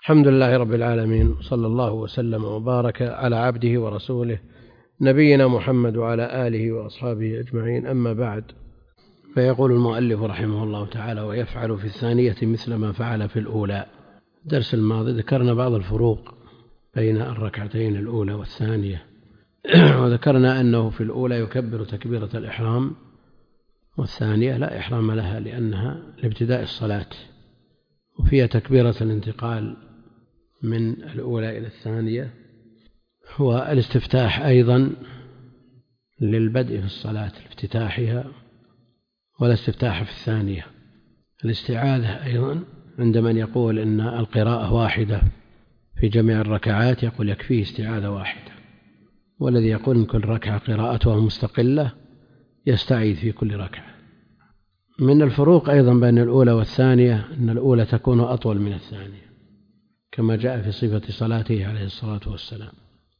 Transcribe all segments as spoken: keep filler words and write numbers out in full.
الحمد لله رب العالمين، صلى الله وسلم وبارك على عبده ورسوله نبينا محمد وعلى آله وأصحابه أجمعين. أما بعد، فيقول المؤلف رحمه الله تعالى: ويفعل في الثانية مثل ما فعل في الأولى. الدرس الماضي ذكرنا بعض الفروق بين الركعتين الأولى والثانية، وذكرنا أنه في الأولى يكبر تكبيرة الإحرام، والثانية لا إحرام لها لأنها لابتداء الصلاة، وفيها تكبيرة الانتقال من الأولى إلى الثانية، هو الاستفتاح أيضا للبدء في الصلاة لافتتاحها، ولا استفتاح في الثانية. الاستعاذة أيضا عند من يقول إن القراءة واحدة في جميع الركعات يقول يكفيه استعاذة واحدة، والذي يقول إن كل ركعة قراءتها مستقلة يستعيذ في كل ركعة. من الفروق أيضا بين الأولى والثانية أن الأولى تكون أطول من الثانية كما جاء في صفة صلاته عليه الصلاة والسلام.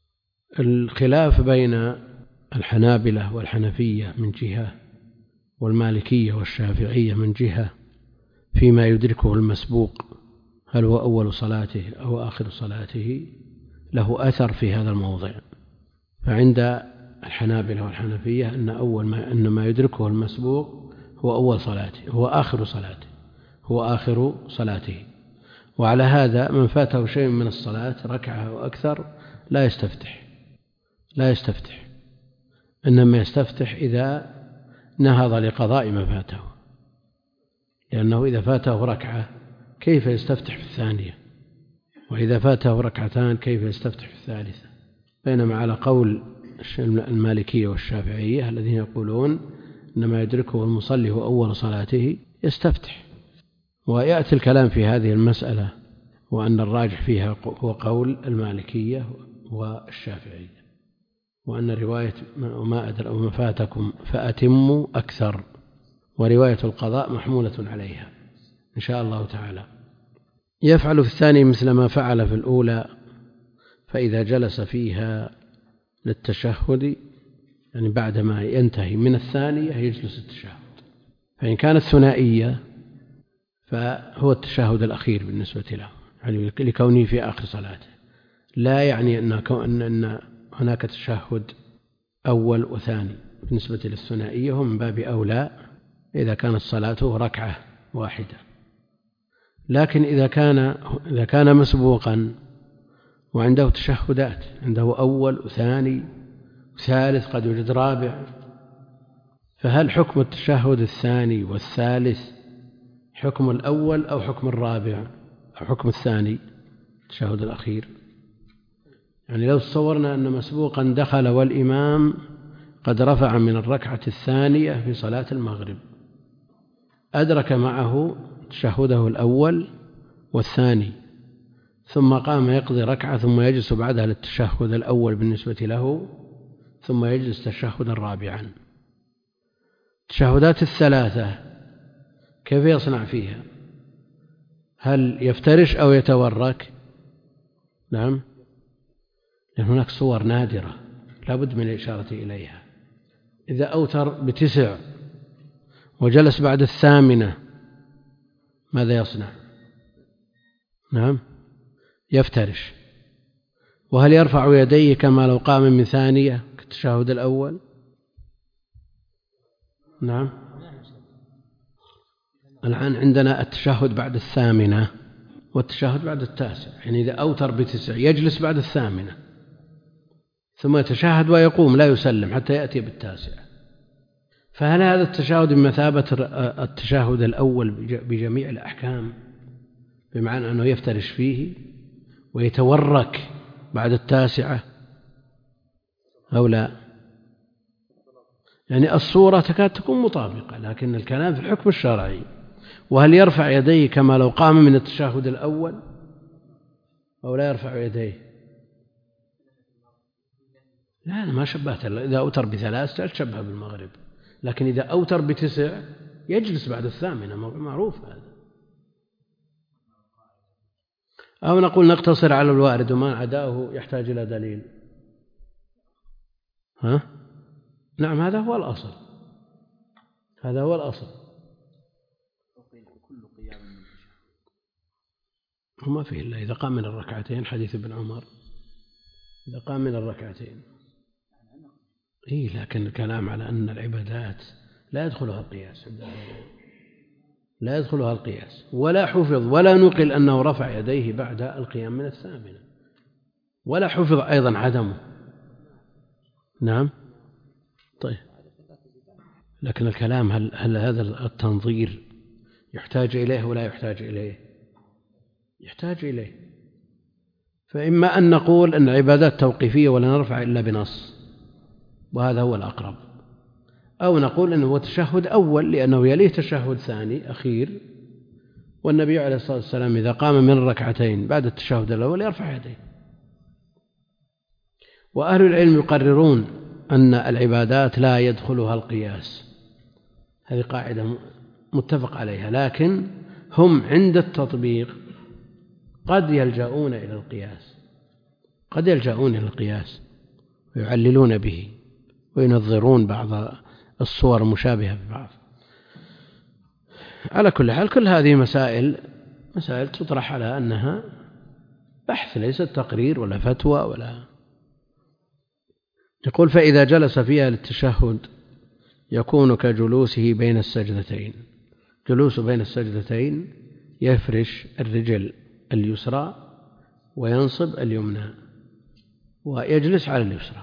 الخلاف بين الحنابلة والحنفية من جهة، والمالكية والشافعية من جهة، فيما يدركه المسبوق، هل هو أول صلاته أو آخر صلاته، له أثر في هذا الموضع. فعند الحنابلة والحنفية أن أول ما أن ما يدركه المسبوق هو أول صلاته، هو آخر صلاته، هو آخر صلاته. وعلى هذا من فاته شيء من الصلاة ركعة وأكثر لا يستفتح لا يستفتح إنما يستفتح إذا نهض لقضاء ما فاته، لأنه إذا فاته ركعة كيف يستفتح في الثانية، وإذا فاته ركعتان كيف يستفتح في الثالثة. بينما على قول المالكية والشافعية الذين يقولون إنما يدركه المصلي هو أول صلاته يستفتح. ويأتي الكلام في هذه المسألة، وأن الراجح فيها هو قول المالكية والشافعية، وأن رواية ما أدرى وما فاتكم فأتموا أكثر، ورواية القضاء محمولة عليها إن شاء الله تعالى. يفعل في الثاني مثل ما فعل في الأولى، فإذا جلس فيها للتشهد، يعني بعدما ينتهي من الثانية يجلس التشهد. فإن كانت ثنائية فهو التشهد الأخير بالنسبة له، يعني لكونه في آخر صلاته، لا يعني أن أن هناك تشهد أول وثاني. بالنسبة للثنائية هم من باب أولى إذا كانت صلاته ركعة واحدة. لكن إذا كان إذا كان مسبوقا وعنده تشهدات، عنده أول وثاني وثالث، قد يوجد رابع، فهل حكم التشهد الثاني والثالث حكم الأول أو حكم الرابع أو حكم الثاني التشهد الأخير؟ يعني لو تصورنا أن مسبوقا دخل والإمام قد رفع من الركعة الثانية في صلاة المغرب، أدرك معه تشهده الأول والثاني، ثم قام يقضي ركعة ثم يجلس بعدها للتشهد الأول بالنسبة له، ثم يجلس تشهدا رابعا. التشهدات الثلاثة كيف يصنع فيها؟ هل يفترش أو يتورك؟ نعم، لأن هناك صور نادرة لا بد من الإشارة إليها. إذا أوتر بتسع وجلس بعد الثامنة ماذا يصنع؟ نعم، يفترش. وهل يرفع يديه كما لو قام من ثانية كالتشهد الأول؟ نعم. الآن عندنا التشهد بعد الثامنة والتشهد بعد التاسع، يعني إذا أوتر بتسع يجلس بعد الثامنة ثم يتشهد ويقوم لا يسلم حتى يأتي بالتاسع. فهل هذا التشهد بمثابة التشهد الأول بجميع الأحكام، بمعنى أنه يفترش فيه ويتورك بعد التاسعة أو لا؟ يعني الصورة تكاد تكون مطابقة، لكن الكلام في الحكم الشرعي. وهل يرفع يديه كما لو قام من التشهد الأول أو لا يرفع يديه؟ لا، أنا ما شبهت. إذا أوتر بثلاث تشبه بالمغرب، لكن إذا أوتر بتسع يجلس بعد الثامنة، معروف هذا. أو نقول نقتصر على الوارد وما عداه يحتاج إلى دليل. ها؟ نعم، هذا هو الأصل، هذا هو الأصل. وما فيه إلا إذا قام من الركعتين، حديث ابن عمر إذا قام من الركعتين. إيه لكن الكلام على أن العبادات لا يدخلها القياس، لا يدخلها القياس، ولا حفظ ولا نقل أنه رفع يديه بعد القيام من الثامنة، ولا حفظ أيضا عدمه. نعم طيب، لكن الكلام هل, هل هذا التنظير يحتاج إليه ولا يحتاج إليه؟ يحتاج إليه. فإما أن نقول أن العبادات توقيفية ولا نرفع إلا بنص، وهذا هو الأقرب، أو نقول أنه هو تشهد أول لأنه يليه تشهد ثاني أخير، والنبي عليه الصلاة والسلام إذا قام من الركعتين بعد التشهد الأول يرفع يديه. وأهل العلم يقررون أن العبادات لا يدخلها القياس، هذه قاعدة متفق عليها، لكن هم عند التطبيق قد يلجؤون إلى القياس، قد يلجؤون إلى القياس ويعللون به وينظرون بعض الصور المشابهة ببعض. على كل حال كل هذه مسائل مسائل تطرح على أنها بحث ليست تقرير ولا فتوى ولا. يقول فإذا جلس فيها للتشهد يكون كجلوسه بين السجدتين. جلوس بين السجدتين يفرش الرجل اليسرى وينصب اليمنى ويجلس على اليسرى.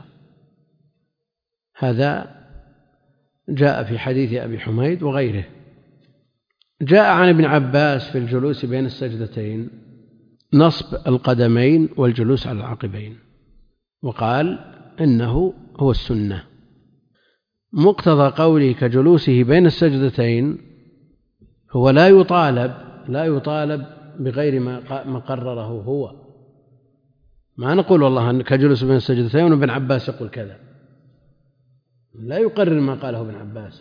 هذا جاء في حديث أبي حميد وغيره. جاء عن ابن عباس في الجلوس بين السجدتين نصب القدمين والجلوس على العقبين، وقال إنه هو السنة. مقتضى قوله كجلوسه بين السجدتين هو لا يطالب لا يطالب بغير ما قرره هو. ما نقول والله كجلوس بين السجدتين وابن عباس يقول كذا، لا يقرر ما قاله ابن عباس.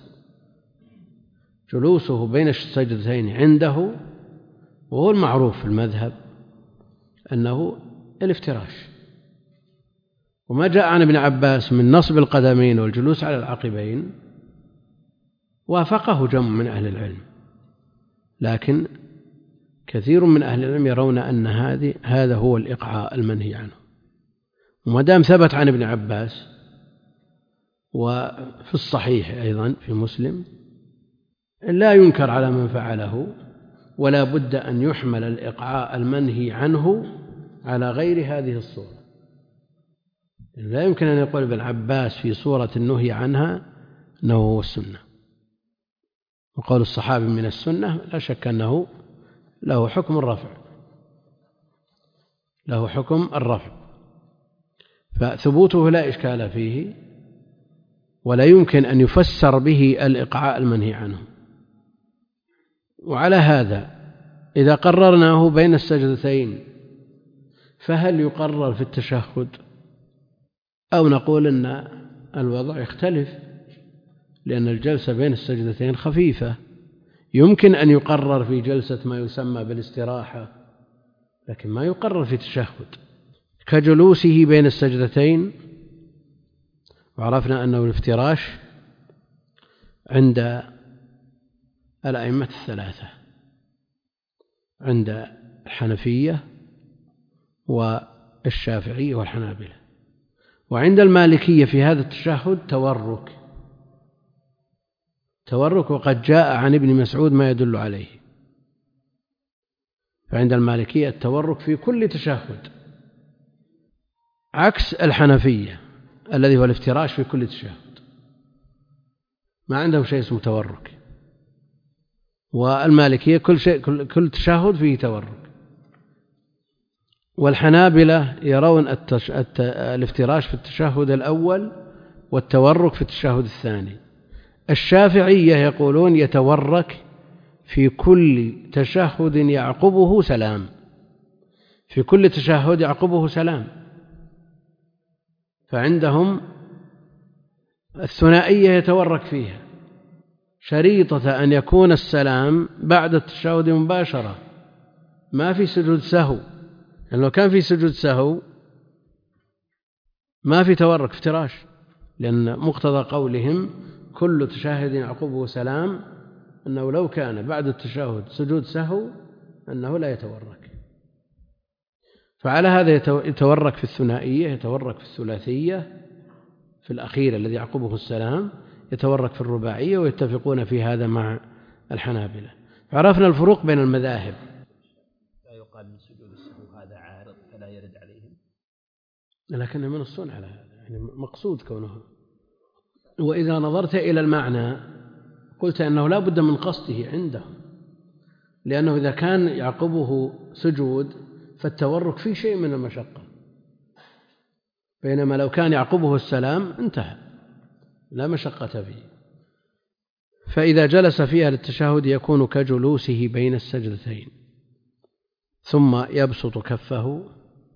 جلوسه بين السجدتين عنده، وهو المعروف في المذهب أنه الافتراش. وما جاء عن ابن عباس من نصب القدمين والجلوس على العقبين وافقه جمع من أهل العلم، لكن كثير من أهل العلم يرون أن هذه هذا هو الإقعاء المنهي عنه. وما دام ثبت عن ابن عباس وفي الصحيح أيضا في مسلم لا ينكر على من فعله، ولا بد أن يحمل الإقعاء المنهي عنه على غير هذه الصورة. لا يمكن أن يقول ابن عباس في صورة النهي عنها أنه هو السنة. وقول الصحابي من السنة لا شك أنه له حكم الرفع، له حكم الرفع، فثبوته لا إشكال فيه، ولا يمكن أن يفسر به الإقعاء المنهي عنه. وعلى هذا إذا قررناه بين السجدتين فهل يقرر في التشهد، أو نقول أن الوضع يختلف لأن الجلسة بين السجدتين خفيفة، يمكن أن يقرر في جلسة ما يسمى بالاستراحة، لكن ما يقرر في التشهد. كجلوسه بين السجدتين، وعرفنا أنه الافتراش عند الأئمة الثلاثة، عند الحنفية والشافعية والحنابلة. وعند المالكية في هذا التشهد تورك تورك وقد جاء عن ابن مسعود ما يدل عليه. فعند المالكية التورك في كل تشهد، عكس الحنفية الذي هو الافتراش في كل تشهد، ما عنده شيء اسمه تورك. والمالكية كل شيء كل, كل تشهد فيه تورك. والحنابلة يرون التش... الت... الافتراش في التشهد الأول والتورك في التشهد الثاني. الشافعية يقولون يتورك في كل تشهد يعقبه سلام، في كل تشهد يعقبه سلام. فعندهم الثنائية يتورك فيها شريطة أن يكون السلام بعد التشهد مباشرة، ما في سجود سهو. يعني لو كان في سجود سهو ما في تورك افتراش، لأن مقتضى قولهم كل تشهد يعقبه سلام أنه لو كان بعد التشهد سجود سهو أنه لا يتورك. فعلى هذا يتورك في الثنائية، يتورك في الثلاثية في الأخير الذي يعقبه السلام، يتورك في الرباعية، ويتفقون في هذا مع الحنابلة. فعرفنا الفروق بين المذاهب. لا يقال من سجود السهو هذا عارض فلا يرد عليهم، لكن من الصنع على هذا، يعني مقصود كونه. وإذا نظرت إلى المعنى قلت أنه لا بد من قصده عندهم، لأنه إذا كان يعقبه سجود فالتورك فيه شيء من المشقة، بينما لو كان يعقبه السلام انتهى لا مشقة فيه. فإذا جلس فيها للتشهد يكون كجلوسه بين السجدتين، ثم يبسط كفه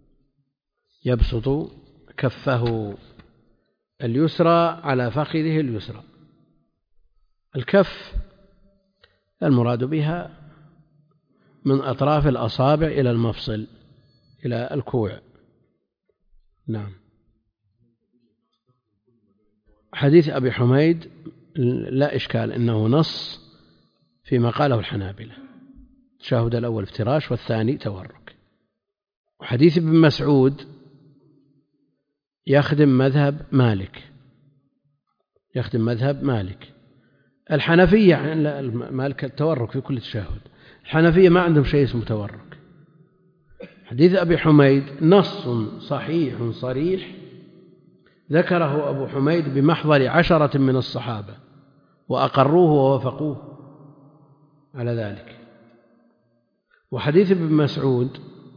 يبسط كفه اليسرى على فخذه اليسرى. الكف المراد بها من أطراف الأصابع إلى المفصل إلى الكوع. نعم. حديث أبي حميد لا إشكال إنه نص فيما قاله الحنابلة، التشهد الأول افتراش والثاني تورك. وحديث ابن مسعود يخدم مذهب مالك يخدم مذهب مالك الحنفية مالك التورك في كل تشهد، الحنفية ما عندهم شيء اسمه تورك. حديث أبي حميد نص صحيح صريح ذكره أبو حميد بمحضر عشرة من الصحابة وأقروه ووافقوه على ذلك. وحديث ابن مسعود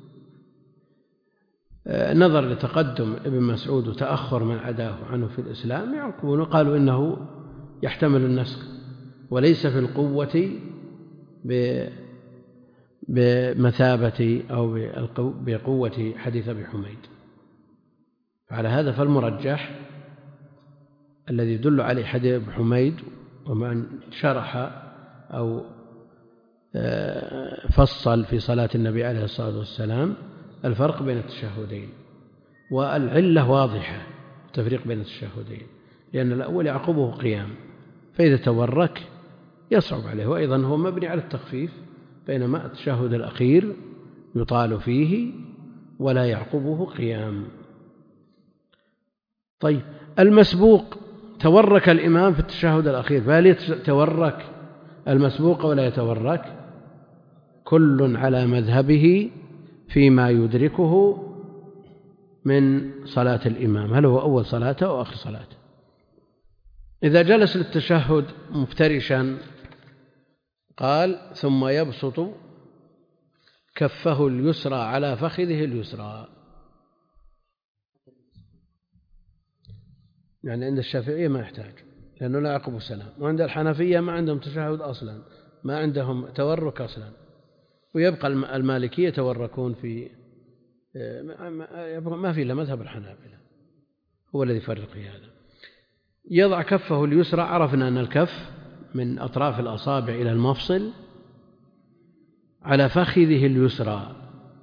نظر لتقدم ابن مسعود وتأخر من عداه عنه في الإسلام، يعقبون وقالوا إنه يحتمل النسخ وليس في القوة بمثابة أو بقوة حديث أبي حميد. على هذا فالمرجح الذي يدل عليه حديث أبي حميد ومن شرح أو فصل في صلاة النبي عليه الصلاة والسلام الفرق بين التشهدين، والعلة واضحة التفريق بين التشهدين، لأن الأول يعقبه قيام، فإذا تورك يصعب عليه، وأيضا هو مبني على التخفيف، بينما التشهد الأخير يطال فيه ولا يعقبه قيام. طيب المسبوق تورك الإمام في التشهد الأخير، فهل يتورك المسبوق ولا يتورك؟ كل على مذهبه فيما يدركه من صلاة الإمام، هل هو أول صلاته أو آخر صلاته. إذا جلس للتشهد مفترشا قال ثم يبسط كفه اليسرى على فخذه اليسرى، يعني عند الشافعية ما يحتاج لأنه لا يعقب السلام، وعند الحنفية ما عندهم تشهد أصلا، ما عندهم تورك أصلا، ويبقى المالكية يتوركون في ما في إلا مذهب الحنابلة هو الذي يفرق في هذا. يضع كفه اليسرى، عرفنا أن الكف من أطراف الأصابع إلى المفصل على فخذه اليسرى،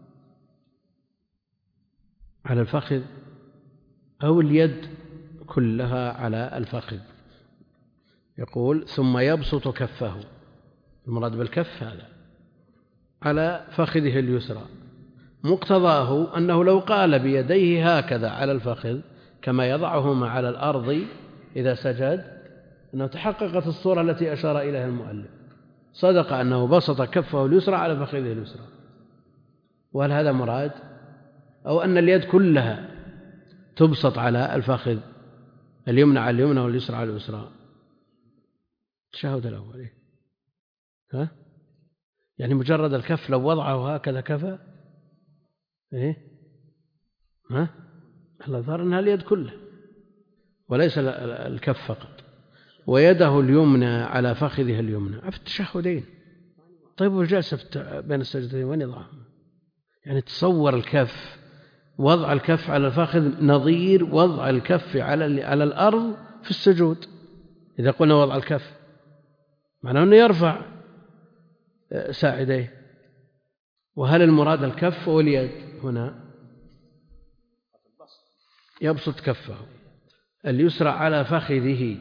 على الفخذ أو اليد كلها على الفخذ. يقول ثم يبسط كفه، المراد بالكف هذا على فخذه اليسرى، مقتضاه أنه لو قال بيديه هكذا على الفخذ كما يضعهما على الأرض إذا سجد أنه تحققت الصورة التي أشار إليها المؤلف، صدق أنه بسط كفه اليسرى على فخذه اليسرى. وهل هذا مراد؟ أو أن اليد كلها تبسط على الفخذ، اليمنى على اليمنى واليسرى على اليسرى؟ التشهد الأول إيه؟ ها؟ يعني مجرد الكف لو وضعه هكذا كفى؟ إيه؟ ها؟ الظاهر أنها اليد كلها وليس الكف فقط، ويده اليمنى على فخذه اليمنى في التشهدين. طيب وجالس بين السجدتين وين يضعهم؟ يعني تصور الكف، وضع الكف على الفخذ نظير وضع الكف على على الأرض في السجود. إذا قلنا وضع الكف معناه أنه يرفع ساعديه، وهل المراد الكف واليد هنا؟ يبسط كفه اليسرى على فخذه،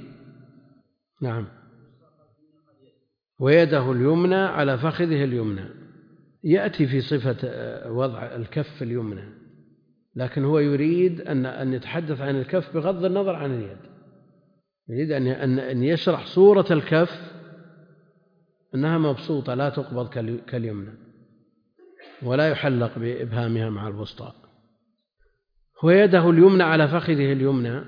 نعم، ويده اليمنى على فخذه اليمنى، يأتي في صفة وضع الكف اليمنى، لكن هو يريد أن أن يتحدث عن الكف بغض النظر عن اليد، يريد أن أن يشرح صورة الكف أنها مبسوطة لا تقبض كاليمنى ولا يحلق بإبهامها مع الوسطى. ويده اليمنى على فخذه اليمنى،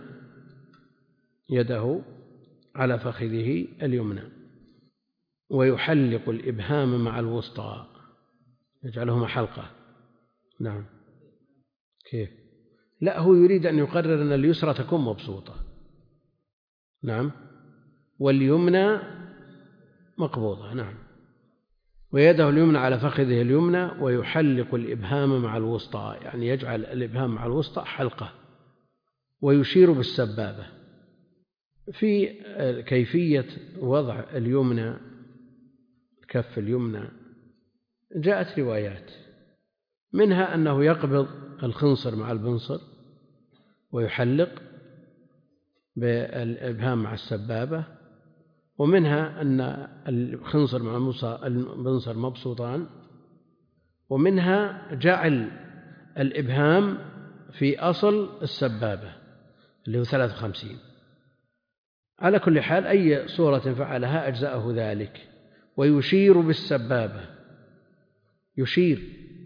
يده على فخذه اليمنى، ويحلق الإبهام مع الوسطى، يجعلهما حلقة. نعم. كيف؟ لا، هو يريد أن يقرر أن اليسرى تكون مبسوطة، نعم، واليمنى مقبوضة، نعم. ويده اليمنى على فخذه اليمنى ويحلق الإبهام مع الوسطى، يعني يجعل الإبهام مع الوسطى حلقة، ويشير بالسبابة. في كيفية وضع اليمنى كف اليمنى جاءت روايات، منها أنه يقبض الخنصر مع البنصر ويحلق بالإبهام مع السبابة، ومنها أن الخنصر مع البنصر مبسوطان، ومنها جعل الإبهام في أصل السبابة اللي هو ثلاث وخمسين. على كل حال أي صورة فعلها أجزأه ذلك. ويشير بالسبابة، يشير،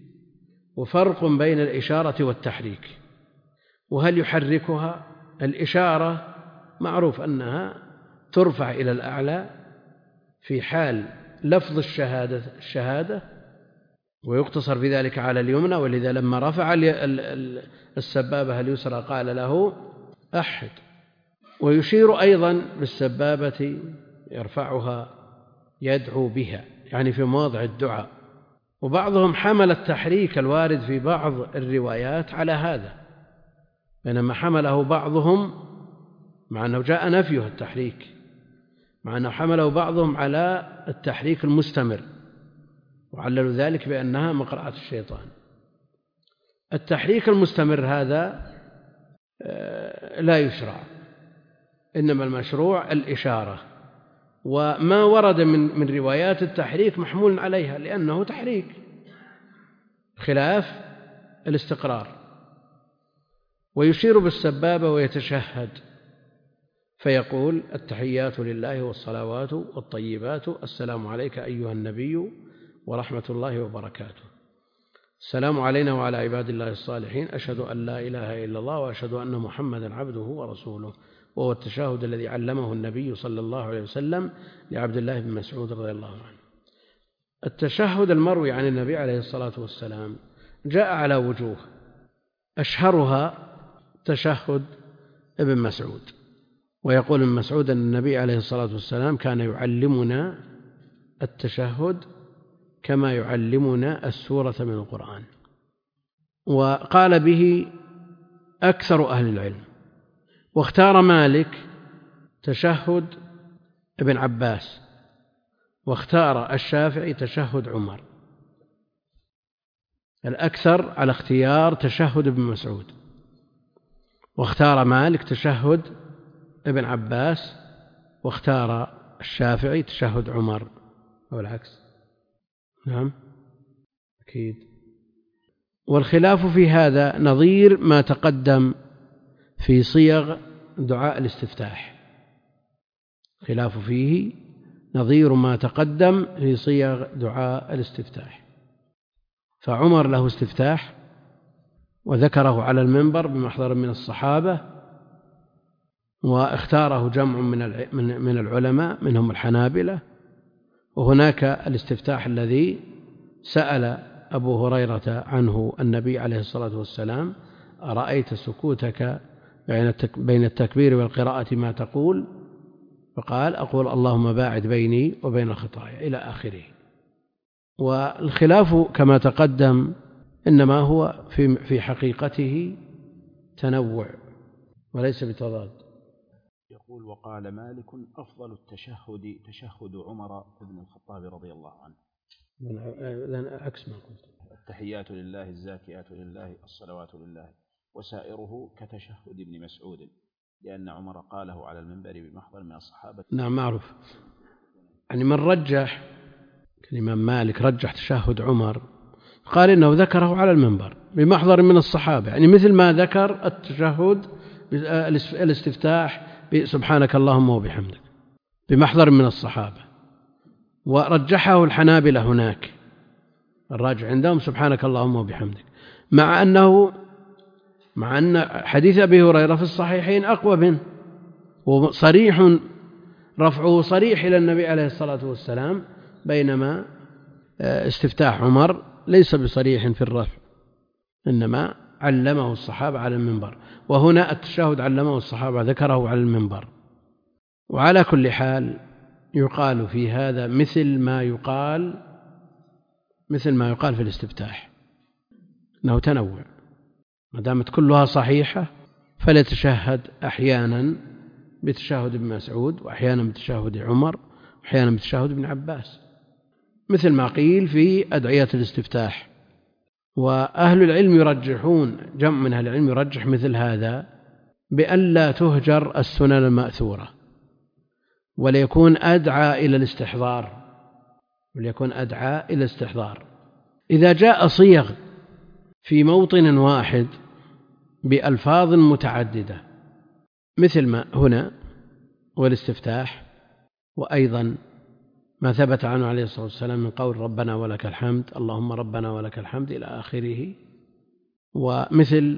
وفرق بين الإشارة والتحريك. وهل يحركها؟ الإشارة معروف أنها ترفع إلى الأعلى في حال لفظ الشهادة الشهادة ويقتصر بذلك على اليمنى، ولذا لما رفع السبابة اليسرى قال له أحد. ويشير أيضا بالسبابة، يرفعها يدعو بها، يعني في مواضع الدعاء. وبعضهم حمل التحريك الوارد في بعض الروايات على هذا، بينما حمله بعضهم، مع أنه جاء نفيه التحريك، مع أنه حمله بعضهم على التحريك المستمر، وعللوا ذلك بأنها مقرعة الشيطان. التحريك المستمر هذا لا يشرع، إنما المشروع الإشارة، وما ورد من من روايات التحريك محمول عليها لأنه تحريك خلاف الاستقرار. ويشير بالسبابة ويتشهد فيقول التحيات لله والصلوات والطيبات، السلام عليك أيها النبي ورحمة الله وبركاته، السلام علينا وعلى عباد الله الصالحين، أشهد أن لا إله إلا الله وأشهد أن محمدا عبده ورسوله. وهو التشهد الذي علمه النبي صلى الله عليه وسلم لعبد الله بن مسعود رضي الله عنه. التشهد المروي عن النبي عليه الصلاة والسلام جاء على وجوه، أشهرها تشهد ابن مسعود. ويقول ابن مسعود أن النبي عليه الصلاة والسلام كان يعلمنا التشهد كما يعلمنا السورة من القرآن. وقال به أكثر أهل العلم. واختار مالك تشهد ابن عباس، واختار الشافعي تشهد عمر. الأكثر على اختيار تشهد ابن مسعود، واختار مالك تشهد ابن عباس، واختار الشافعي تشهد عمر، أو العكس. نعم أكيد. والخلاف في هذا نظير ما تقدم في صيغ دعاء الاستفتاح، خلاف فيه نظير ما تقدم في صيغ دعاء الاستفتاح. فعمر له استفتاح وذكره على المنبر بمحضر من الصحابة، واختاره جمع من العلماء منهم الحنابلة. وهناك الاستفتاح الذي سأل أبو هريرة عنه النبي عليه الصلاة والسلام: أرأيت سكوتك بين التكبير والقراءة ما تقول؟ فقال: أقول اللهم باعد بيني وبين الخطايا، إلى آخره. والخلاف كما تقدم إنما هو في في حقيقته تنوع وليس بتضاد. يقول: وقال مالك: أفضل التشهد تشهد عمر بن الخطاب رضي الله عنه. لأن عكس ما قلت: التحيات لله الزاكيات لله الصلوات لله، وسائره كتشهد ابن مسعود، لأن عمر قاله على المنبر بمحضر من الصحابة. نعم معروف. يعني من رجح، الإمام مالك رجح تشهد عمر قال إنه ذكره على المنبر بمحضر من الصحابة، يعني مثل ما ذكر التشهد الاستفتاح سبحانك اللهم وبحمدك بمحضر من الصحابة. ورجحه الحنابلة هناك، الراجح عندهم سبحانك اللهم وبحمدك، مع أنه مع أن حديث أبي هريرة في الصحيحين أقوى منه، وصريح رفعه صريح إلى النبي عليه الصلاة والسلام، بينما استفتاح عمر ليس بصريح في الرفع، إنما علمه الصحابة على المنبر، وهنا التشهد علمه الصحابة ذكره على المنبر. وعلى كل حال يقال في هذا مثل ما يقال مثل ما يقال في الاستفتاح، أنه تنوع، ما دامت كلها صحيحة فليتشهد أحيانا بتشهد ابن مسعود، وأحيانا بتشهد عمر، وأحيانا بتشهد ابن عباس، مثل ما قيل في أدعية الاستفتاح. وأهل العلم يرجحون، جمع من أهل العلم يرجح مثل هذا بأن لا تهجر السنن المأثورة، وليكون أدعى إلى الاستحضار وليكون أدعى إلى الاستحضار. إذا جاء صيغ في موطن واحد بألفاظ متعددة مثل ما هنا والاستفتاح، وأيضا ما ثبت عنه عليه الصلاة والسلام من قول ربنا ولك الحمد، اللهم ربنا ولك الحمد إلى آخره. ومثل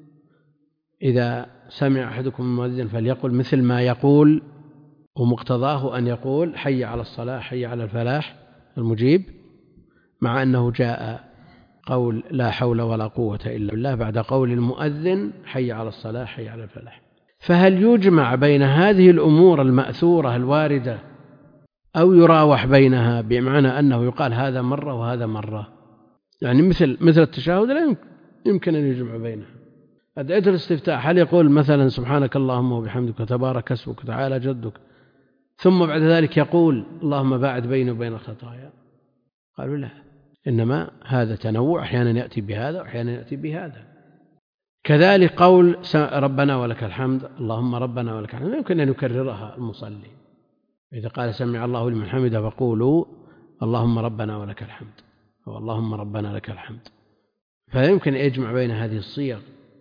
إذا سمع أحدكم المؤذن فليقل مثل ما يقول، ومقتضاه أن يقول حي على الصلاة حي على الفلاح المجيب، مع أنه جاء قول لا حول ولا قوة إلا بالله بعد قول المؤذن حي على الصلاة حي على الفلاح. فهل يجمع بين هذه الأمور المأثورة الواردة أو يراوح بينها، بمعنى أنه يقال هذا مرة وهذا مرة؟ يعني مثل مثل التشهد لا يمكن أن يجمع بينها. أدعية الاستفتاح هل يقول مثلا سبحانك اللهم وبحمدك وتبارك اسمك وتعالى جدك، ثم بعد ذلك يقول اللهم باعد بيني وبين الخطايا؟ قالوا لا، إنما هذا تنوع، أحيانا يأتي بهذا وأحيانا يأتي بهذا. كذلك قول ربنا ولك الحمد، اللهم ربنا ولك الحمد، يمكن أن يكررها المصلي، إذا قال سمع الله لمن حمده فقولوا اللهم ربنا ولك الحمد أو اللهم ربنا لك الحمد. فيمكن أن يجمع بين هذه الصيغ.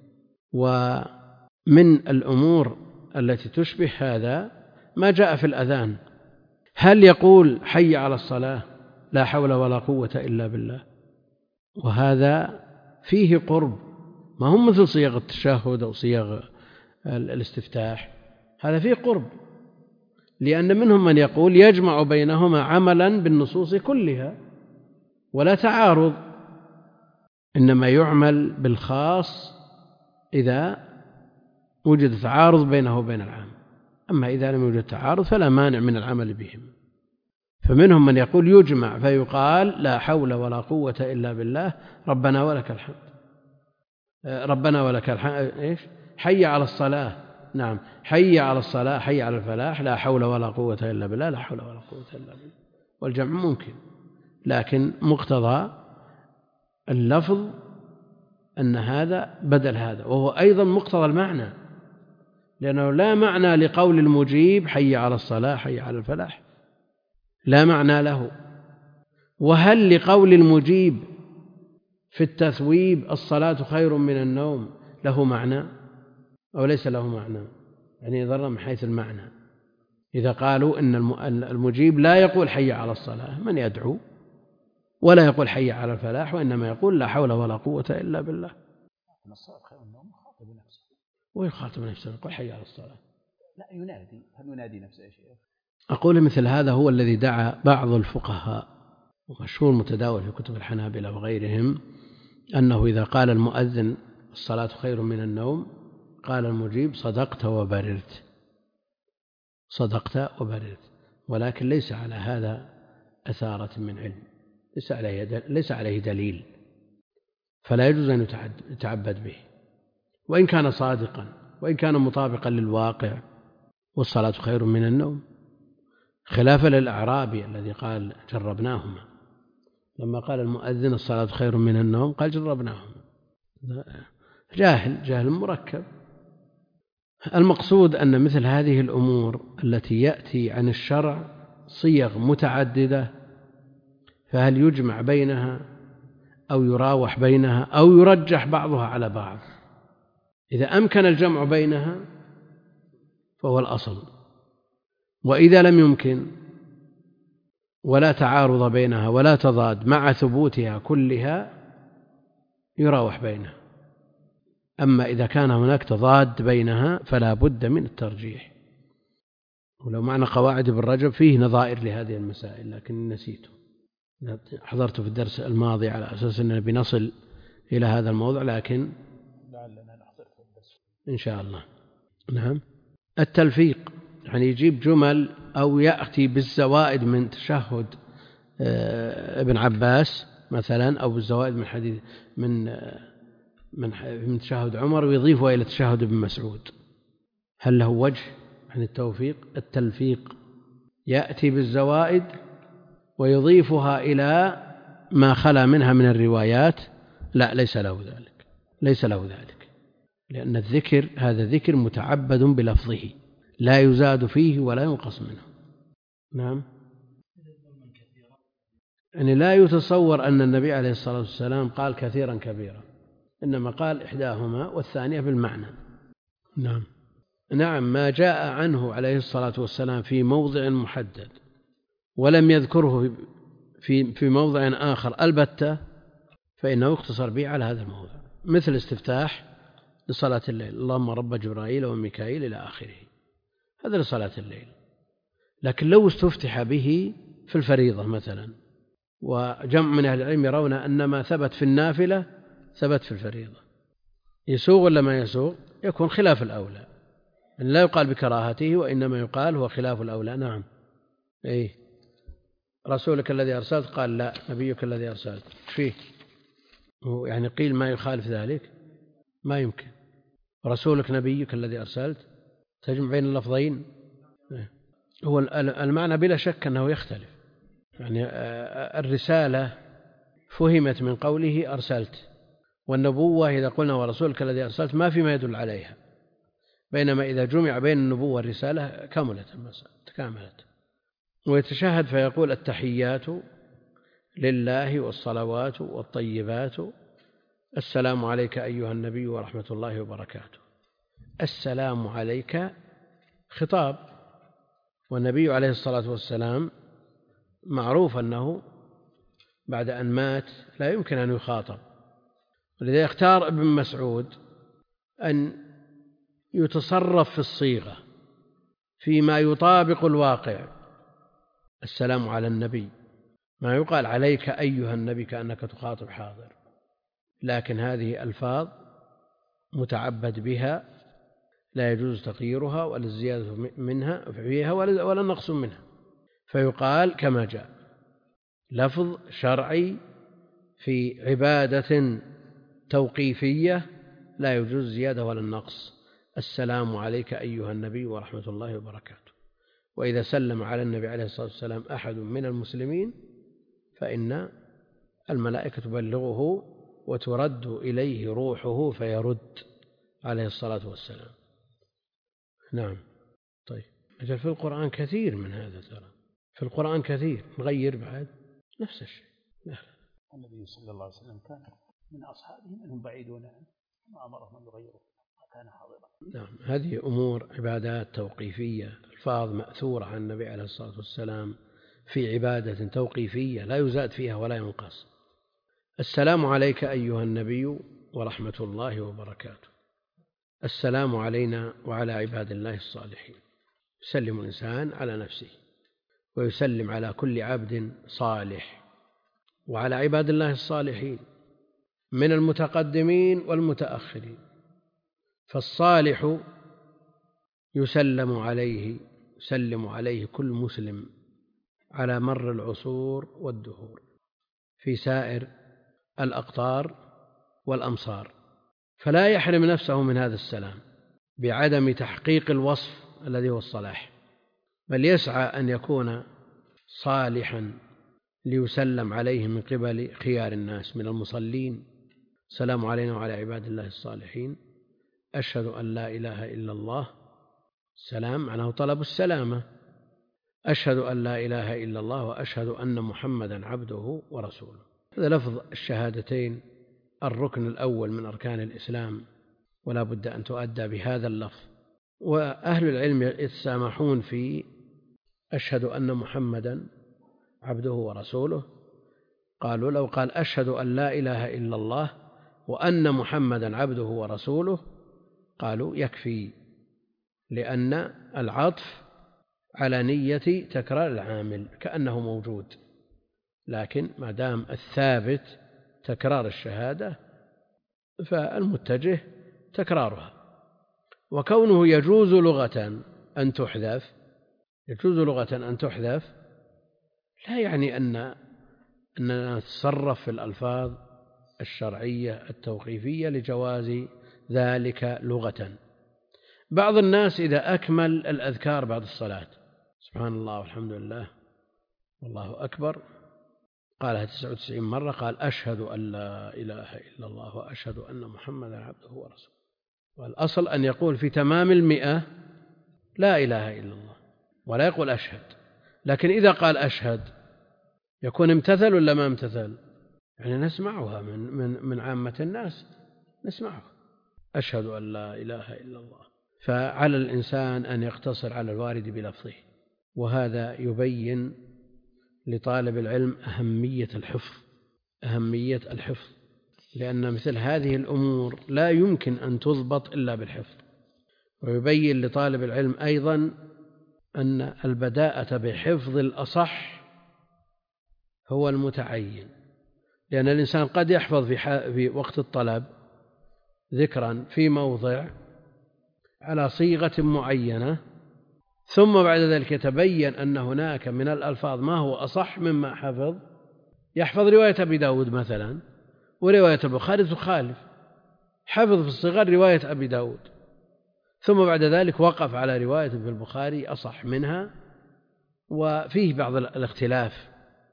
ومن الأمور التي تشبه هذا ما جاء في الأذان، هل يقول حي على الصلاة لا حول ولا قوة إلا بالله؟ وهذا فيه قرب، ما هم مثل صيغ التشهد أو صيغ الاستفتاح، هذا فيه قرب، لأن منهم من يقول يجمع بينهما عملا بالنصوص كلها ولا تعارض، إنما يعمل بالخاص إذا وجد تعارض بينه وبين العام، أما إذا لم يوجد تعارض فلا مانع من العمل بهم. فمنهم من يقول يجمع فيقال لا حول ولا قوة إلا بالله ربنا ولك الحمد، ربنا ولك الحمد إيش حي على الصلاة، نعم حي على الصلاة حي على الفلاح لا حول ولا قوة إلا بالله لا حول ولا قوة إلا بالله. والجمع ممكن، لكن مقتضى اللفظ أن هذا بدل هذا، وهو أيضا مقتضى المعنى، لأنه لا معنى لقول المجيب حي على الصلاة حي على الفلاح، لا معنى له. وهل لقول المجيب في التثويب الصلاة خير من النوم له معنى أو ليس له معنى؟ يعني يضر من حيث المعنى. إذا قالوا إن المجيب لا يقول حي على الصلاة من يدعو، ولا يقول حي على الفلاح، وإنما يقول لا حول ولا قوة إلا بالله، ويخاطب نفسه يقول حي على الصلاة، لا ينادي، هل ينادي نفسه يا شيخ؟ أقول مثل هذا هو الذي دعا بعض الفقهاء، ومشهور متداول في كتب الحنابلة وغيرهم، أنه إذا قال المؤذن الصلاة خير من النوم قال المجيب صدقت وبررت، صدقت وبررت، ولكن ليس على هذا أثارة من علم، ليس عليه ليس عليه دليل، فلا يجوز أن يتعبد به، وإن كان صادقا وإن كان مطابقا للواقع، والصلاة خير من النوم، خلافا للأعرابي الذي قال جربناهما، لما قال المؤذن الصلاة خير من النوم قال جربناهما، جاهل جاهل مركب. المقصود أن مثل هذه الأمور التي يأتي عن الشرع صيغ متعددة، فهل يجمع بينها أو يراوح بينها أو يرجح بعضها على بعض. إذا أمكن الجمع بينها فهو الأصل، وإذا لم يمكن ولا تعارض بينها ولا تضاد مع ثبوتها كلها يراوح بينها. أما إذا كان هناك تضاد بينها فلا بد من الترجيح. ولو معنى قواعد ابن رجب فيه نظائر لهذه المسائل لكن نسيته، حضرت في الدرس الماضي على أساس أننا بنصل إلى هذا الموضوع لكن لعلنا نحضر في الدرس إن شاء الله. نعم. التلفيق يعني يجيب جمل أو يأتي بالزوائد من تشهد ابن عباس مثلا أو بالزوائد من حديث من من من تشهد عمر ويضيفها إلى تشهد ابن مسعود. هل له وجه عن التوفيق؟ التلفيق يأتي بالزوائد ويضيفها إلى ما خلا منها من الروايات. لا، ليس له ذلك، ليس له ذلك، لأن الذكر هذا ذكر متعبد بلفظه لا يزاد فيه ولا ينقص منه. نعم. يعني لا يتصور أن النبي عليه الصلاة والسلام قال كثيرا كبيرا، إنما قال إحداهما والثانية بالمعنى. نعم. نعم، ما جاء عنه عليه الصلاة والسلام في موضع محدد ولم يذكره في في موضع آخر البتة فإنه يقتصر به على هذا الموضع، مثل استفتاح لصلاة الليل، اللهم رب جبرائيل وميكائيل إلى آخره، هذا لصلاة الليل. لكن لو استفتح به في الفريضة مثلا، وجمع من أهل العلم يرون أن ما ثبت في النافلة ثبت في الفريضة، يسوغ ولا ما يسوغ؟ يكون خلاف الأولى، لا يقال بكراهته وإنما يقال هو خلاف الأولى. نعم. إيه، رسولك الذي أرسلت، قال لا، نبيك الذي أرسلت فيه، يعني قيل ما يخالف ذلك، ما يمكن. رسولك نبيك الذي أرسلت، تجمع بين اللفظين. هو المعنى بلا شك أنه يختلف، يعني الرسالة فهمت من قوله أرسلت، والنبوة إذا قلنا ورسولك الذي أرسلت ما فيما يدل عليها، بينما إذا جمع بين النبوة والرسالة كملت المسألة، تكاملت. ويتشهد فيقول التحيات لله والصلوات والطيبات، السلام عليك أيها النبي ورحمة الله وبركاته. السلام عليك خطاب، والنبي عليه الصلاة والسلام معروف أنه بعد أن مات لا يمكن أن يخاطب، ولذا يختار ابن مسعود أن يتصرف في الصيغة فيما يطابق الواقع. السلام على النبي، ما يقال عليك أيها النبي كأنك تخاطب حاضر، لكن هذه ألفاظ متعبد بها لا يجوز تغييرها ولا الزيادة منها فيها ولا النقص منها، فيقال كما جاء، لفظ شرعي في عبادة توقيفية لا يجوز زيادة ولا النقص. السلام عليك أيها النبي ورحمة الله وبركاته. وإذا سلم على النبي عليه الصلاة والسلام أحد من المسلمين فإن الملائكة تبلغه وترد إليه روحه فيرد عليه الصلاة والسلام. نعم. طيب، أجل في القرآن كثير من هذا، ترى في القرآن كثير. نغير بعد نفس الشيء. لا. النبي صلى الله عليه وسلم كان من أصحابه منهم بعيدون عنه ما أمرهم أن يغيروا، كان حاضرا. نعم، هذه أمور عبادات توقيفية، ألفاظ مأثورة عن النبي عليه الصلاة والسلام في عبادة توقيفية لا يزاد فيها ولا ينقص. السلام عليك أيها النبي ورحمة الله وبركاته. السلام علينا وعلى عباد الله الصالحين. يسلم الإنسان على نفسه ويسلم على كل عبد صالح وعلى عباد الله الصالحين من المتقدمين والمتأخرين. فالصالح يسلم عليه يسلم عليه كل مسلم على مر العصور والدهور في سائر الأقطار والأمصار، فلا يحرم نفسه من هذا السلام بعدم تحقيق الوصف الذي هو الصلاح، بل يسعى أن يكون صالحا ليسلم عليه من قبل خيار الناس من المصلين. السلام علينا وعلى عباد الله الصالحين. أشهد أن لا إله إلا الله، السلام معناه طلب السلامة. أشهد أن لا إله إلا الله وأشهد أن محمدا عبده ورسوله. هذا لفظ الشهادتين الركن الأول من أركان الإسلام، ولا بد أن تؤدى بهذا اللفظ. وأهل العلم يتسامحون في أشهد أن محمدا عبده ورسوله، قالوا لو قال أشهد أن لا إله إلا الله وأن محمدا عبده ورسوله قالوا يكفي، لأن العطف على نية تكرار العامل كأنه موجود، لكن ما دام الثابت تكرار الشهادة فالمتجه تكرارها. وكونه يجوز لغة أن تحذف يجوز لغة أن تحذف لا يعني أن أننا نتصرف في الألفاظ الشرعية التوقيفية لجواز ذلك لغة. بعض الناس إذا أكمل الأذكار بعد الصلاة سبحان الله والحمد لله والله أكبر قالها تسعة وتسعين مرة، قال أشهد أن لا إله إلا الله وأشهد أن محمدا عبده ورسوله. والأصل أن يقول في تمام المئة لا إله إلا الله ولا يقول أشهد، لكن إذا قال أشهد يكون امتثل ولا ما امتثل؟ يعني نسمعها من, من, من عامة الناس، نسمعها أشهد أن لا إله إلا الله. فعلى الإنسان أن يقتصر على الوارد بلفظه، وهذا يبين لطالب العلم أهمية الحفظ أهمية الحفظ لأن مثل هذه الأمور لا يمكن أن تضبط إلا بالحفظ. ويبين لطالب العلم أيضا أن البداءة بحفظ الأصح هو المتعين، لأن الإنسان قد يحفظ في وقت الطلب ذكرا في موضع على صيغة معينة، ثم بعد ذلك يتبين أن هناك من الألفاظ ما هو أصح مما حفظ. يحفظ رواية أبي داود مثلا ورواية البخاري تخالف، حفظ في الصغر رواية أبي داود ثم بعد ذلك وقف على رواية في البخاري أصح منها وفيه بعض الاختلاف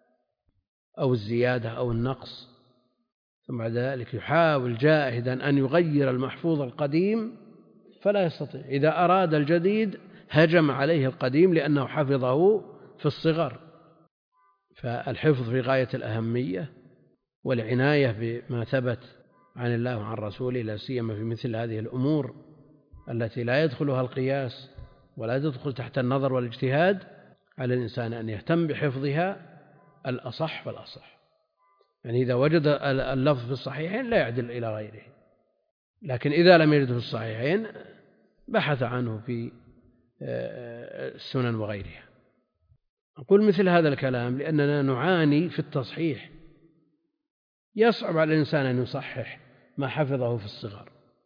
أو الزيادة أو النقص، ثم بعد ذلك يحاول جاهدا أن يغير المحفوظ القديم فلا يستطيع. إذا أراد الجديد هجم عليه القديم لأنه حفظه في الصغر. فالحفظ في غاية الأهمية، والعناية بما ثبت عن الله وعن رسوله لا سيما في مثل هذه الأمور التي لا يدخلها القياس ولا تدخل تحت النظر والاجتهاد، على الإنسان أن يهتم بحفظها الأصح فالأصح. يعني إذا وجد اللفظ في الصحيحين لا يعدل إلى غيره، لكن إذا لم يجد في الصحيحين بحث عنه في السنن وغيرها. أقول مثل هذا الكلام لأننا نعاني في التصحيح، يصعب على الإنسان أن يصحح ما حفظه في الصغر،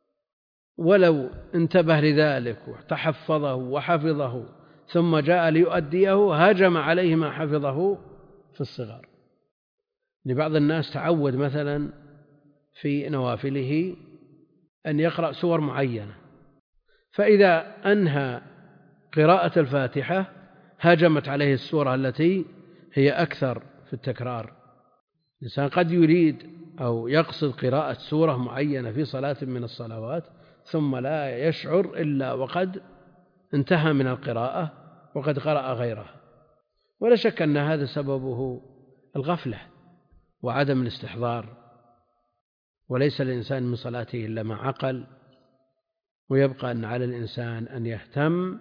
ولو انتبه لذلك وتحفظه وحفظه ثم جاء ليؤديه هاجم عليه ما حفظه في الصغر. لبعض الناس تعود مثلا في نوافله أن يقرأ سور معينة، فإذا أنهى قراءة الفاتحة هاجمت عليه السورة التي هي أكثر في التكرار. الإنسان قد يريد أو يقصد قراءة سورة معينة في صلاة من الصلوات ثم لا يشعر إلا وقد انتهى من القراءة وقد قرأ غيرها، ولا شك أن هذا سببه الغفلة وعدم الاستحضار، وليس الإنسان من صلاته إلا ما عقل. ويبقى أن على الإنسان أن يهتم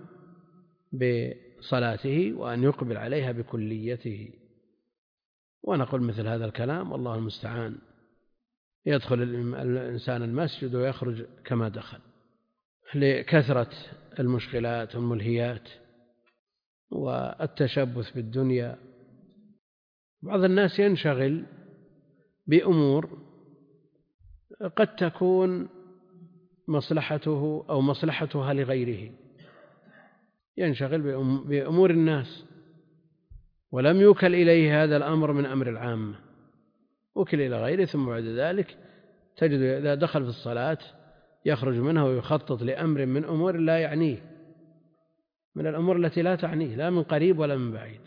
بصلاته وأن يقبل عليها بكليته. ونقول مثل هذا الكلام والله المستعان، يدخل الإنسان المسجد ويخرج كما دخل لكثرة المشكلات والملهيات والتشبث بالدنيا. بعض الناس ينشغل بأمور قد تكون مصلحته أو مصلحتها لغيره، ينشغل بأمور الناس ولم يوكل إليه هذا الأمر من أمر العامة، وكل إلى غيره، ثم بعد ذلك تجد إذا دخل في الصلاة يخرج منها ويخطط لأمر من أمور لا يعنيه، من الأمور التي لا تعنيه لا من قريب ولا من بعيد.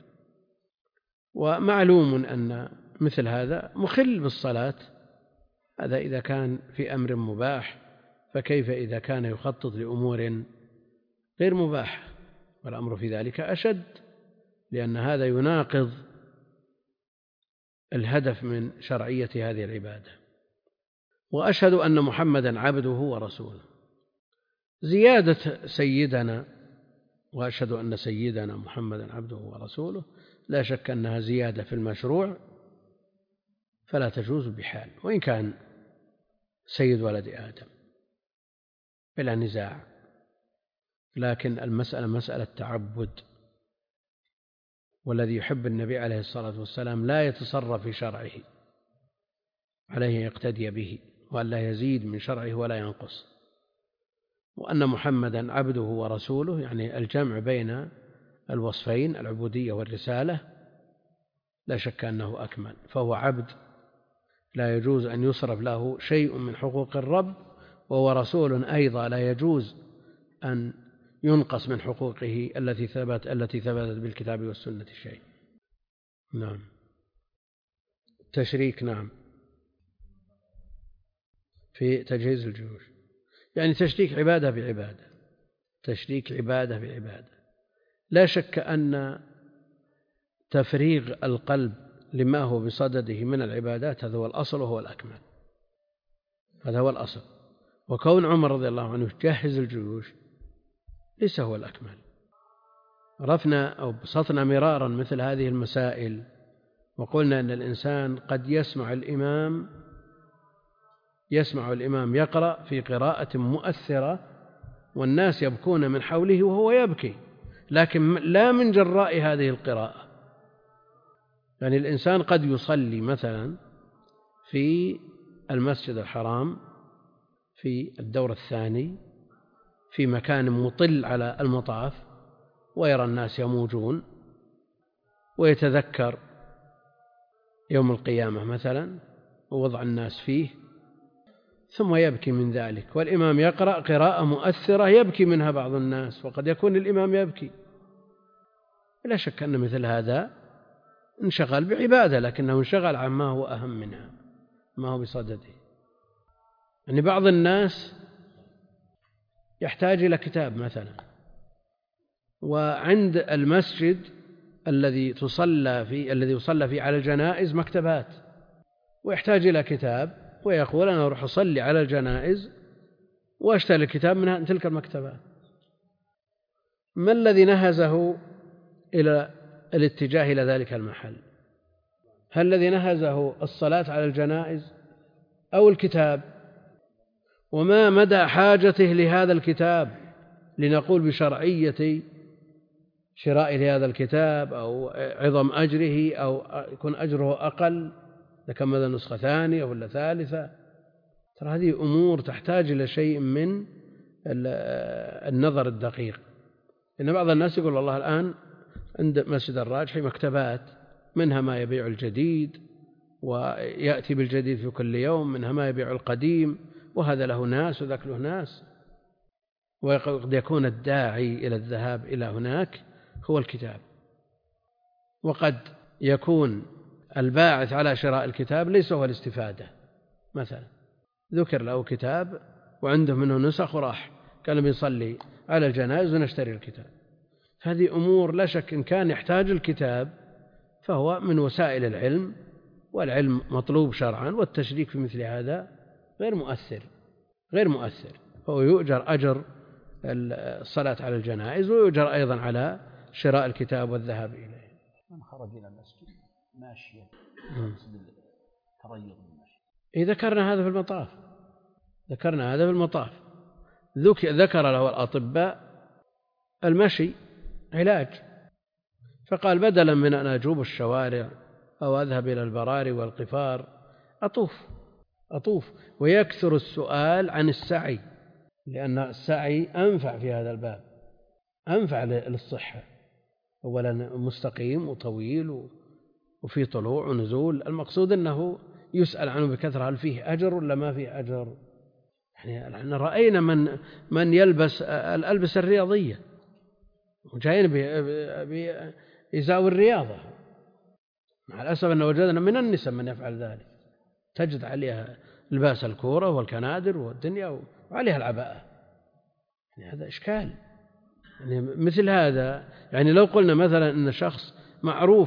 ومعلوم أن مثل هذا مخل بالصلاة، هذا إذا كان في أمر مباح، فكيف إذا كان يخطط لأمور غير مباح؟ والأمر في ذلك أشد، لأن هذا يناقض الهدف من شرعية هذه العبادة. وأشهد أن محمدا عبده ورسوله. زيادة سيدنا، وأشهد أن سيدنا محمدا عبده ورسوله، لا شك أنها زيادة في المشروع فلا تجوز بحال، وإن كان سيد ولد آدم بلا نزاع، لكن المسألة مسألة تعبد، والذي يحب النبي عليه الصلاة والسلام لا يتصرف في شرعه، عليه يقتدي به وأن لا يزيد من شرعه ولا ينقص. وأن محمدا عبده ورسوله يعني الجمع بين الوصفين العبودية والرسالة لا شك أنه أكمل، فهو عبد لا يجوز أن يصرف له شيء من حقوق الرب، وهو رسول أيضا لا يجوز أن ينقص من حقوقه التي ثبت التي ثبتت بالكتاب والسنة شيء. نعم. تشريك نعم في تجهيز الجيوش، يعني تشريك عبادة بعبادة، تشريك عبادة بعبادة. لا شك أن تفريغ القلب لما هو بصدده من العبادات هذا هو الأصل وهو الأكمل، هذا هو الأصل. وكون عمر رضي الله عنه يجهز الجيوش ليس هو الأكمل. عرفنا أو بسطنا مرارا مثل هذه المسائل، وقلنا أن الإنسان قد يسمع الإمام يسمع الإمام يقرأ في قراءة مؤثرة والناس يبكون من حوله وهو يبكي، لكن لا من جراء هذه القراءة. يعني الإنسان قد يصلي مثلا في المسجد الحرام في الدور الثاني في مكان مطل على المطاف ويرى الناس يموجون ويتذكر يوم القيامة مثلا ووضع الناس فيه، ثم يبكي من ذلك، والإمام يقرأ قراءة مؤثرة يبكي منها بعض الناس، وقد يكون الإمام يبكي. لا شك أن مثل هذا انشغل بعبادة، لكنه انشغل عن ما هو أهم منها، ما هو بصدده. يعني بعض الناس يحتاج إلى كتاب مثلا، وعند المسجد الذي تصلى فيه الذي يصلى فيه على الجنائز مكتبات، ويحتاج إلى كتاب ويقول أنا أروح أصلي على الجنائز وأشتري الكتاب من تلك المكتبات. ما الذي نهزه إلى الاتجاه إلى ذلك المحل؟ هل الذي نهزه الصلاة على الجنائز أو الكتاب؟ وما مدى حاجته لهذا الكتاب لنقول بشرعية شراء هذا الكتاب أو عظم أجره أو يكون أجره أقل لكم ماذا نسخة ثانية ولا ثالثة؟ ترى هذه أمور تحتاج إلى شيء من النظر الدقيق. إن بعض الناس يقول والله الآن عند مسجد الراجحي مكتبات، منها ما يبيع الجديد ويأتي بالجديد في كل يوم، منها ما يبيع القديم، وهذا له ناس وذاك له ناس. وقد يكون الداعي إلى الذهاب إلى هناك هو الكتاب، وقد يكون الباعث على شراء الكتاب ليس هو الاستفادة. مثلا ذكر له كتاب وعنده منه نسخ وراح كان بيصلي على الجنائز ونشتري الكتاب. هذه أمور لا شك إن كان يحتاج الكتاب فهو من وسائل العلم، والعلم مطلوب شرعا، والتشريك في مثل هذا غير مؤثر غير مؤثر هو يؤجر أجر الصلاة على الجنائز، ويؤجر أيضا على شراء الكتاب والذهاب إليه. من خرج إلى المسجد ماشيا تريض المشي. إذا ذكرنا هذا في المطاف ذكرنا هذا في المطاف ذكر له الأطباء المشي علاج، فقال بدلا من أن أجوب الشوارع أو أذهب إلى البراري والقفار أطوف أطوف ويكثر السؤال عن السعي، لأن السعي أنفع في هذا الباب، أنفع للصحة. أولا مستقيم وطويل وفي طلوع ونزول، المقصود أنه يسأل عنه بكثرة هل فيه أجر ولا ما فيه أجر. يعني رأينا من من يلبس الألبسة الرياضية وجايين بيزاوي الرياضة، مع الأسف أن وجدنا من النساء من يفعل ذلك، تجد عليها لباس الكورة والكنادر والدنيا وعليها العباءة. يعني هذا إشكال. يعني مثل هذا، يعني لو قلنا مثلا أن شخص معروف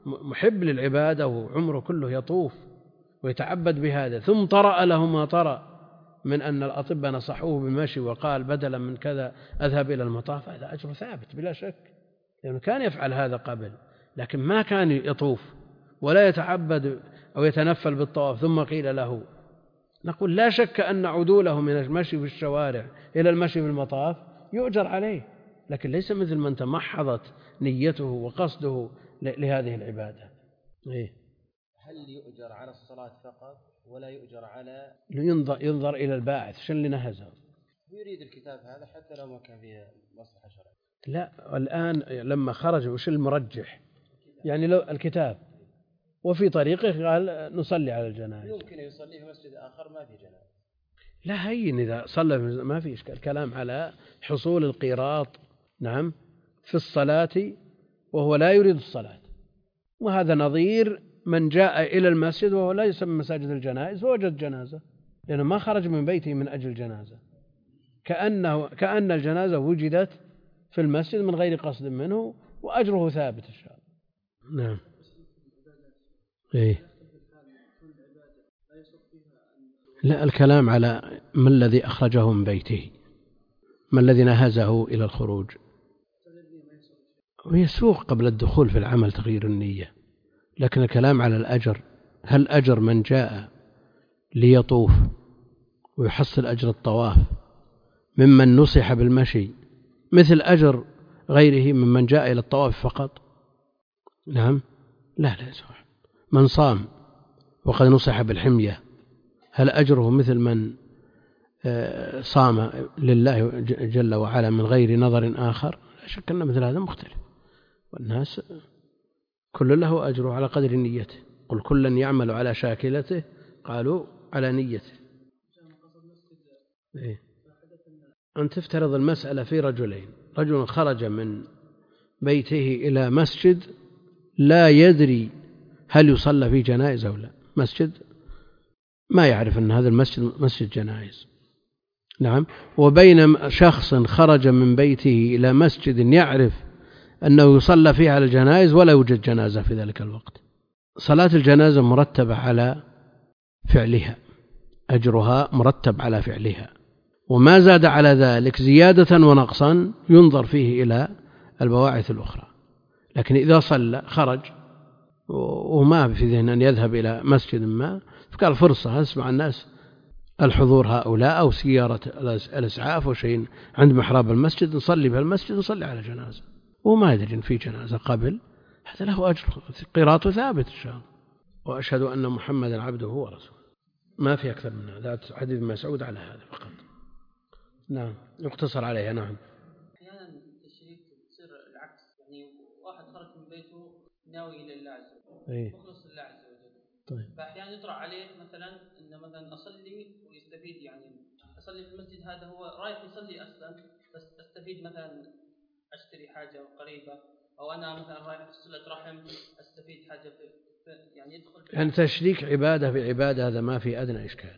محب للعبادة وعمره كله يطوف ويتعبد بهذا، ثم طرأ له ما طرأ من أن الأطباء نصحوه بالمشي وقال بدلا من كذا أذهب إلى المطاف، هذا أجر ثابت بلا شك، لأنه كان يفعل هذا قبل لكن ما كان يطوف ولا يتعبد أو يتنفل بالطواف، ثم قيل له. نقول لا شك أن عدوله من المشي في الشوارع إلى المشي في المطاف يؤجر عليه، لكن ليس مثل من تمحضت نيته وقصده لهذه العبادة. إيه؟ هل يؤجر على الصلاة فقط ولا يؤجر على ينظر, ينظر إلى الباعث شن اللي نهزه؟ يريد الكتاب هذا حتى لو ما كان فيه مصلحة شرعية. لا الآن لما خرج وش المرجح؟ يعني لو الكتاب وفي طريقه قال نصلي على الجنائز، يمكن يصلي في مسجد آخر ما في جنائز. لا هين إذا صلى ما في إشكال، الكلام على حصول القيراط نعم في الصلاة وهو لا يريد الصلاة، وهذا نظير من جاء إلى المسجد وهو لا يسمى مساجد الجنائز ووجد جنازة، لأنه ما خرج من بيته من أجل الجنازة، كأنه كأن الجنازة وجدت في المسجد من غير قصد منه وأجره ثابت إن شاء الله. نعم. إيه؟ لا الكلام على ما الذي أخرجه من بيته، ما الذي نهزه إلى الخروج، ويسوق قبل الدخول في العمل تغيير النية، لكن الكلام على الأجر، هل أجر من جاء ليطوف ويحصل أجر الطواف ممن نصح بالمشي مثل أجر غيره ممن جاء إلى الطواف فقط؟ نعم لا لا يصح. من صام وقد نصح بالحمية هل أجره مثل من صام لله جل وعلا من غير نظر آخر؟ لا شك أن مثل هذا مختلف، والناس كل له أجره على قدر نيته، قل كلا يعمل على شاكلته قالوا على نيته. إيه؟ أن تفترض المسألة في رجلين، رجل خرج من بيته إلى مسجد لا يدري هل يصلى في جنائز أو لا، مسجد ما يعرف أن هذا المسجد مسجد جنائز، نعم، وبين شخص خرج من بيته إلى مسجد يعرف أنه يصلى فيه على الجنائز ولا يوجد جنازة في ذلك الوقت. صلاة الجنازة مرتبة على فعلها، أجرها مرتب على فعلها، وما زاد على ذلك زيادة ونقصا ينظر فيه إلى البواعث الأخرى. لكن إذا صلى خرج وما في ذهن أن يذهب إلى مسجد ما، فقال فرصة أسمع الناس الحضور هؤلاء أو سيارة الإسعاف وشيء عند محراب المسجد نصلي بهالمسجد نصلي على جنازة، وما يدري إن في جنازة قبل، هذا له أجر قيراطه ثابت إن شاء الله. وأشهد أن محمدا عبده ورسوله. ما في أكثر من هذا، حديث مسعود على هذا فقط. نعم يقتصر عليها. نعم. أحيانا التشريك تصير العكس، يعني واحد خرج من بيته ناوي إلى الله عز وجل مخلص لله عز وجل، طيب. فأحيانا يطرح عليه مثلا إن مثلا أصلي ويستفيد، يعني أصلي في المسجد هذا هو رايح يصلي أصلا بس أستفيد مثلا أشتري حاجة قريبة، أو أنا مثلا رايح صلة رحم أستفيد حاجة في يعني يدخل يعني تشريك عبادة بعبادة هذا ما في أدنى إشكال،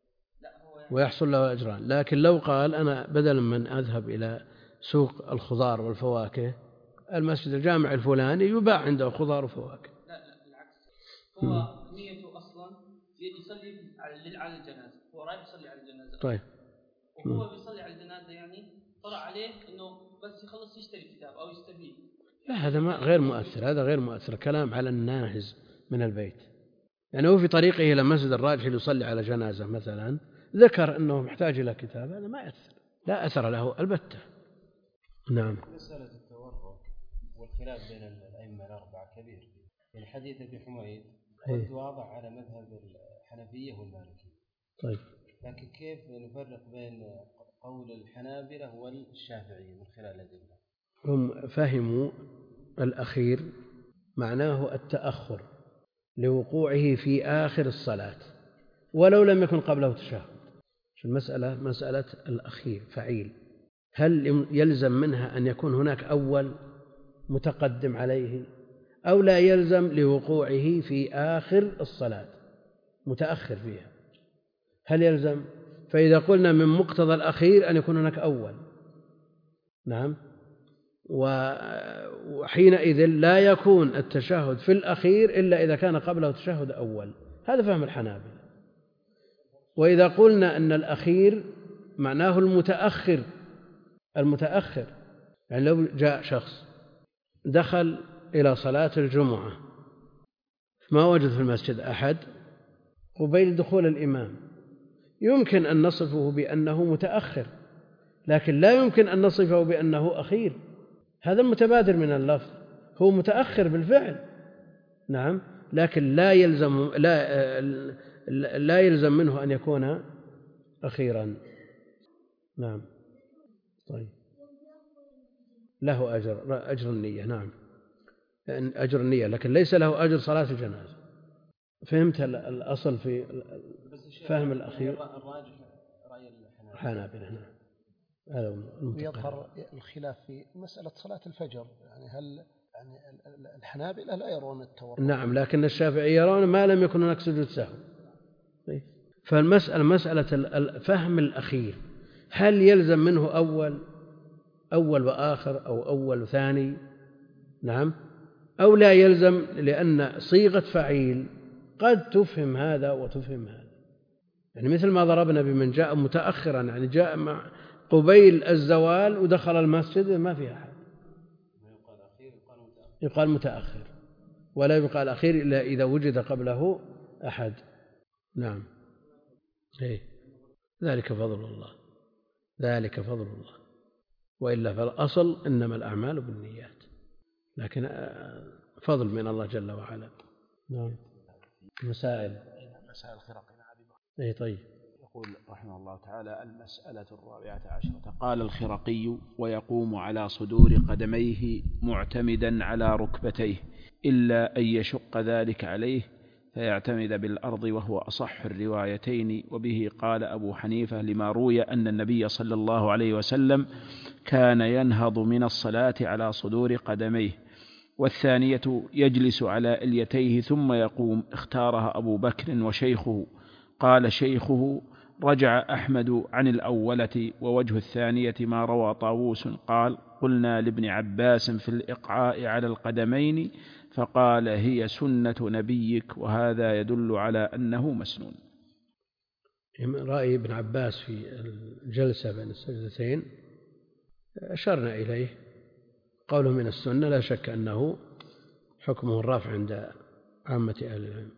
يعني ويحصل له أجران. لكن لو قال أنا بدلا من أذهب إلى سوق الخضار والفواكه المسجد الجامع الفلاني يباع عنده خضار وفواكه، لا لا بالعكس، هو نيته أصلا يصلي على الجنازة، هو رايح يصلي على الجنازة، طيب، وهو بيصلي على الجنازة يعني طلع عليه إنه بس يخلص يشتري كتاب أو يستفيد. لا هذا ما غير مؤثر، هذا غير مؤثر، كلام على الناهز من البيت. يعني هو في طريقه إلى مسجد الراجح يصلي على جنازة مثلا ذكر أنه محتاج إلى كتاب، هذا ما يأثر، لا أثر له البتة. نعم. مسألة التورع والخلاف بين الأئمة الأربعة كبير، يعني حديث ابن حميد قد واضح على مذهب الحنفية والمالكية، طيب. لكن كيف نفرق بين قول الحنابلة والشافعية من خلال الأدلة؟ هم فهموا الأخير معناه التأخر لوقوعه في آخر الصلاة ولو لم يكن قبله تشهد. المسألة مسألة الأخير فعيل، هل يلزم منها أن يكون هناك أول متقدم عليه أو لا يلزم لوقوعه في آخر الصلاة متأخر فيها؟ هل يلزم؟ فإذا قلنا من مقتضى الأخير أن يكون هناك أول، نعم، وحينئذ لا يكون التشهد في الأخير إلا إذا كان قبله تشهد أول. هذا فهم الحنابلة. وإذا قلنا أن الأخير معناه المتأخر المتأخر يعني لو جاء شخص دخل إلى صلاة الجمعة ما وجد في المسجد أحد قبيل دخول الإمام، يمكن أن نصفه بأنه متأخر، لكن لا يمكن أن نصفه بأنه أخير. هذا المتبادر من اللفظ، هو متأخر بالفعل نعم، لكن لا يلزم لا لا يلزم منه أن يكون أخيرا. نعم. طيب له أجر أجر النية. نعم أجر النية، لكن ليس له أجر صلاة الجنازة. فهمت الأصل في فهم الأخير؟ رأي الحنابلة. نعم. هذا ويظهر الخلاف في مسألة صلاة الفجر، يعني هل يعني الحنابلة لا يرون التورط؟ نعم، لكن الشافعي يرون ما لم يكن هناك سجود سهو. فالمسألة مسألة فهم الأخير، هل يلزم منه أول أول وآخر أو أول وثاني؟ نعم، أو لا يلزم، لأن صيغة فعيل قد تفهم هذا وتفهم هذا. يعني مثل ما ضربنا بمن جاء متأخرا، يعني جاء مع قبيل الزوال ودخل المسجد ما فيها أحد، يقال متأخر، ولا يقال أخير إلا إذا وجد قبله أحد. نعم. إيه. ذلك فضل الله، ذلك فضل الله، وإلا فالأصل إنما الأعمال بالنيات، لكن فضل من الله جل وعلا. نعم. مسائل مسائل الخرقي. إيه. طيب. يقول رحمه الله تعالى: المسألة الرابعة عشرة. قال الخرقي: ويقوم على صدور قدميه معتمدا على ركبتيه إلا أن يشق ذلك عليه فيعتمد بالأرض، وهو أصح الروايتين. وبه قال أبو حنيفة لما روي أن النبي صلى الله عليه وسلم كان ينهض من الصلاة على صدور قدميه. والثانية يجلس على إليتيه ثم يقوم، اختارها أبو بكر وشيخه. قال شيخه: رجع أحمد عن الأولة. ووجه الثانية ما روى طاووس قال: قلنا لابن عباس في الإقعاء على القدمين فقال: هي سنة نبيك، وهذا يدل على أنه مسنون. رأي ابن عباس في الجلسة بين السجدتين أشرنا إليه، قوله من السنة لا شك أنه حكمه الرافع عند عامة أهل العلم.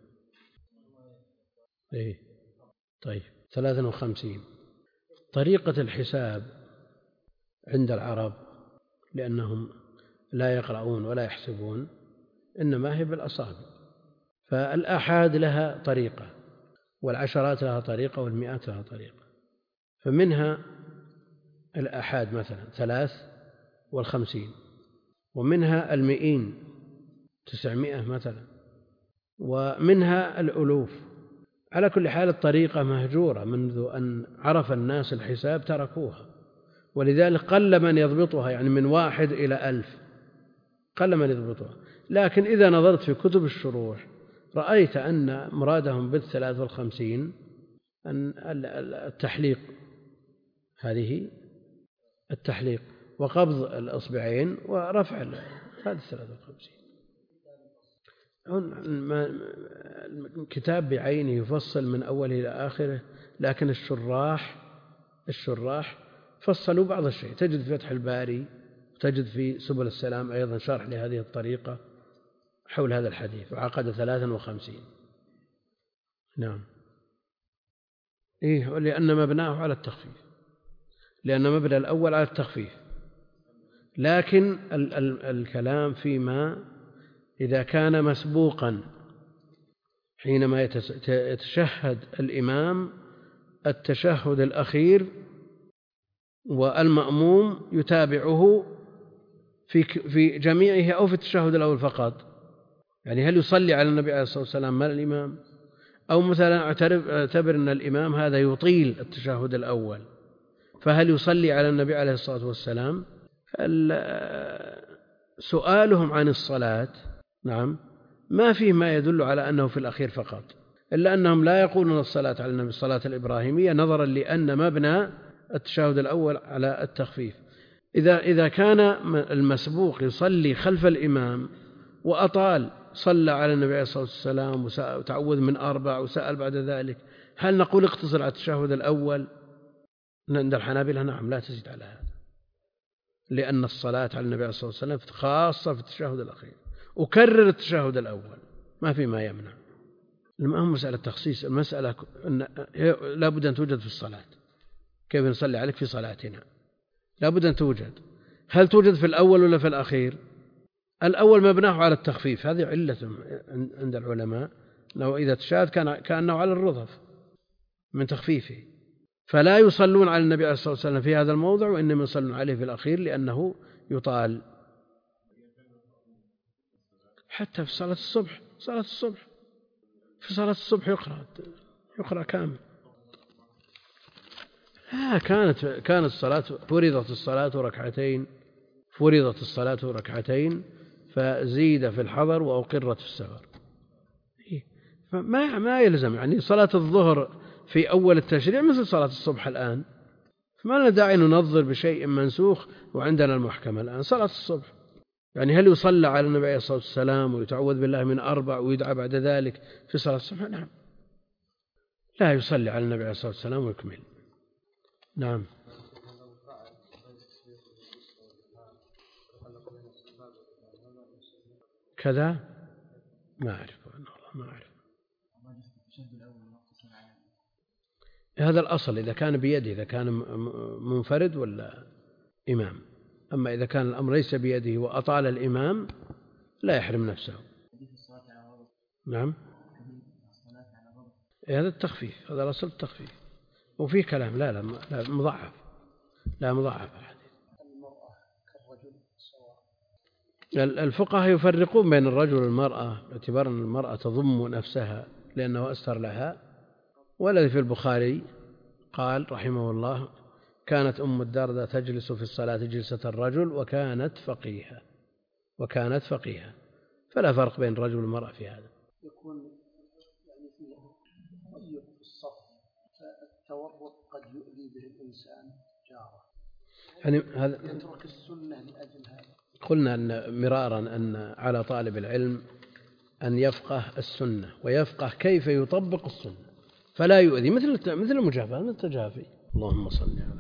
إيه. طيب. ثلاثة وخمسين. طريقة الحساب عند العرب لأنهم لا يقرؤون ولا يحسبون، إنما هي بالأصابع، فالآحاد لها طريقة، والعشرات لها طريقة، والمئات لها طريقة. فمنها الآحاد مثلا ثلاث والخمسين، ومنها المئين تسعمائة مثلا، ومنها الألوف. على كل حال الطريقة مهجورة، منذ أن عرف الناس الحساب تركوها، ولذلك قل من يضبطها، يعني من واحد إلى ألف قل من يضبطها. لكن إذا نظرت في كتب الشروح رأيت أن مرادهم بالثلاث والخمسين أن التحليق، هذه التحليق وقبض الأصبعين ورفع هذه الثلاث والخمسين. الكتاب بعينه يفصل من أوله إلى آخره، لكن الشراح الشراح فصلوا بعض الشيء. تجد في فتح الباري، تجد في سبل السلام أيضا شرح لهذه الطريقة حول هذا الحديث، وعقد ثلاثا وخمسين. نعم. إيه، لأن مبناه على التخفيف، لأن مبنى الأول على التخفيف، لكن ال- ال- الكلام فيما إذا كان مسبوقا حينما يتشهد الإمام التشهد الأخير والمأموم يتابعه في في جميعه أو في التشهد الأول فقط. يعني هل يصلي على النبي عليه الصلاة والسلام مع الإمام، أو مثلا اعتبر أن الإمام هذا يطيل التشهد الأول، فهل يصلي على النبي عليه الصلاة والسلام؟ سؤالهم عن الصلاة نعم ما فيه ما يدل على أنه في الأخير فقط، إلا أنهم لا يقولون الصلاة على النبي الصلاة الإبراهيمية، نظرا لأن مبنى التشهد الأول على التخفيف. إذا إذا كان المسبوق يصلي خلف الإمام وأطال، صلى على النبي عليه الصلاة والسلام وتعوذ من أربع وسأل بعد ذلك، هل نقول اقتصر على التشهد الأول؟ عند الحنابلة نعم، لا تزيد على هذا، لأن الصلاة على النبي عليه الصلاة والسلام خاصة في التشهد الأخير، وكرر التشهد الأول ما في ما يمنع. لما هو مسألة تخصيص، المسألة لا بد أن توجد في الصلاة. كيف نصلي عليك في صلاتنا؟ لا بد أن توجد. هل توجد في الأول ولا في الأخير؟ الأول مبناه على التخفيف، هذه علة عند العلماء، لو إذا تشاهد كان كأنه على الرضف من تخفيفه، فلا يصلون على النبي عليه الصلاة والسلام في هذا الموضع، وإنما يصلون عليه في الأخير لأنه يطال. حتى في صلاة الصبح، صلاة الصبح في صلاة الصبح يقرأ يقرأ كامل. آه كانت كانت الصلاة فرضت الصلاة ركعتين فرضت الصلاة ركعتين فزيد في الحضر وأقرت في السفر. فما ما يلزم يعني صلاة الظهر في أول التشريع مثل صلاة الصبح الآن، فما لنا داعي ننظر بشيء منسوخ وعندنا المحكمة الآن. صلاة الصبح يعني هل يصلى على النبي عليه الصلاة والسلام ويتعوذ بالله من أربع ويدعى بعد ذلك في صلاة الصبح؟ نعم، لا يصلي على النبي عليه الصلاة والسلام ويكمل. نعم. كذا ما أعرف والله ما أعرف. هذا الأصل إذا كان بيده، إذا كان منفرد ولا إمام. أما إذا كان الأمر ليس بيده وأطال الإمام لا يحرم نفسه. نعم، هذا التخفيف، هذا الأصل التخفيف، وفي كلام لا لا, لا مضاعف لا مضاعف الحديث. الفقهاء يفرقون بين الرجل والمرأة باعتبار أن المرأة تضم نفسها لأنه أستر لها. والذي في البخاري قال رحمه الله: كانت أم الدرداء تجلس في الصلاة جلسة الرجل وكانت فقيهة وكانت فقيهة فلا فرق بين الرجل والمرأة في هذا. يكون يعني فيه ضيق في الصف، فالتورط قد يؤذي به الإنسان جاره، يعني هذا يترك السنة لأجل هذا. قلنا أن مرارا أن على طالب العلم أن يفقه السنة ويفقه كيف يطبق السنة فلا يؤذي، مثل مثل المجافاة مثل التجافي. اللهم صل على